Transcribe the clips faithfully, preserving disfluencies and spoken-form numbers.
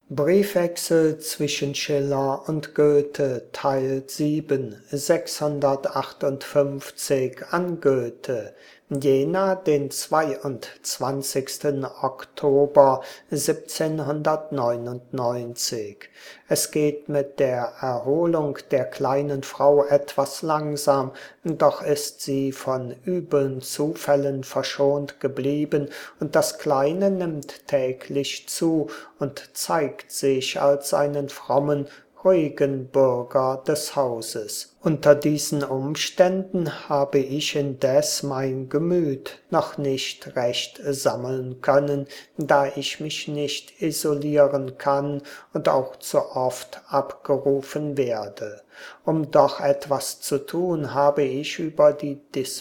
Briefwechsel zwischen Schiller und Goethe, Teil sieben, sechshundertachtundfünfzig an Goethe, Jena, den zweiundzwanzigsten Oktober siebzehnhundertneunundneunzig. Es geht mit der Erholung der kleinen Frau etwas langsam, doch ist sie von übeln Zufällen verschont geblieben, und das Kleine nimmt täglich zu und zeigt sich als einen frommen, ruhigen Bürger des Hauses. Unter diesen Umständen habe ich indes mein Gemüt noch nicht recht sammeln können, da ich mich nicht isolieren kann und auch zu oft abgerufen werde. Um doch etwas zu tun, habe ich über die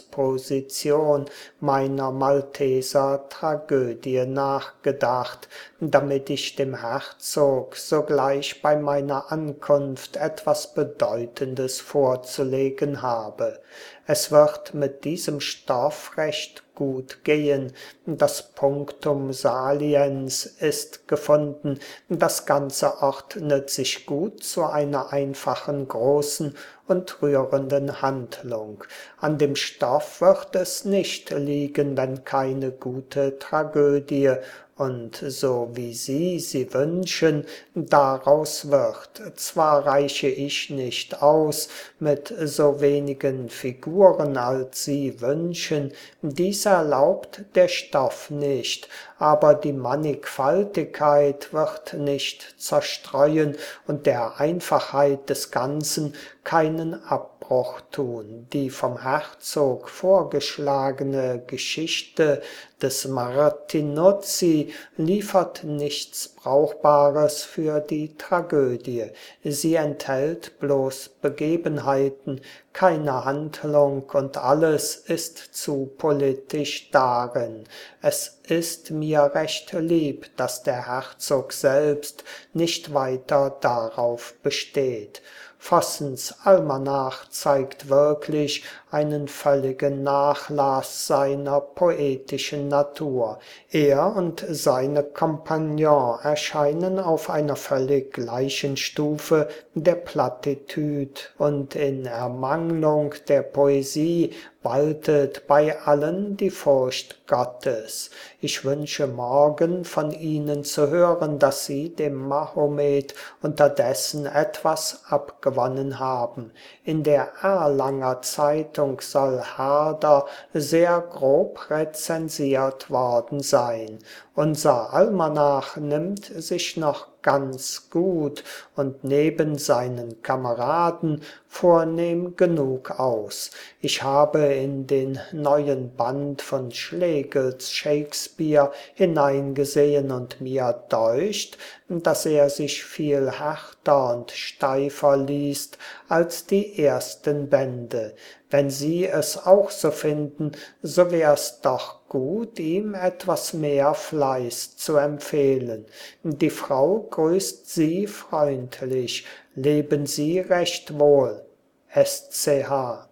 Disposition meiner Malteser Tragödie nachgedacht, damit ich dem Herzog sogleich bei meiner Ankunft etwas Bedeutendes vorzulegen habe. Es wird mit diesem Stoff recht gut gehen, das Punctum saliens ist gefunden, das Ganze ordnet sich gut zu einer einfachen, großen und rührenden Handlung. An dem Stoff wird es nicht liegen, wenn keine gute Tragödie, und so wie Sie sie wünschen, daraus wird. Zwar reiche ich nicht aus mit so wenigen Figuren, als Sie wünschen, dies erlaubt der Stoff nicht, aber die Mannigfaltigkeit wird nicht zerstreuen und der Einfachheit des Ganzen keinen Abbruch tun. Die vom Herzog vorgeschlagene Geschichte des Martinuzzi liefert nichts Brauchbares für die Tragödie. Sie enthält bloß Begebenheiten, keine Handlung, und alles ist zu politisch darin. Es ist mir recht lieb, dass der Herzog selbst nicht weiter darauf besteht. Vossens Almanach zeigt wirklich einen völligen Nachlass seiner poetischen Natur. Er und seine Kompagnon erscheinen auf einer völlig gleichen Stufe der Plattitüde, und in Ermangelung der Poesie waltet bei allen die Furcht Gottes. Ich wünsche morgen von Ihnen zu hören, dass Sie dem Mahomet unterdessen etwas abgewonnen haben. In der Erlanger Zeitung soll Herder sehr grob rezensiert worden sein. Unser Almanach nimmt sich noch ganz gut und neben seinen Kameraden vornehm genug aus. Ich habe in den neuen Band von Schlegels Shakespeare hineingesehen und mir deucht, dass er sich viel härter und steifer liest als die ersten Bände. Wenn Sie es auch so finden, so wär's doch gut, ihm etwas mehr Fleiß zu empfehlen. Die Frau grüßt Sie freundlich. Leben Sie recht wohl. S C H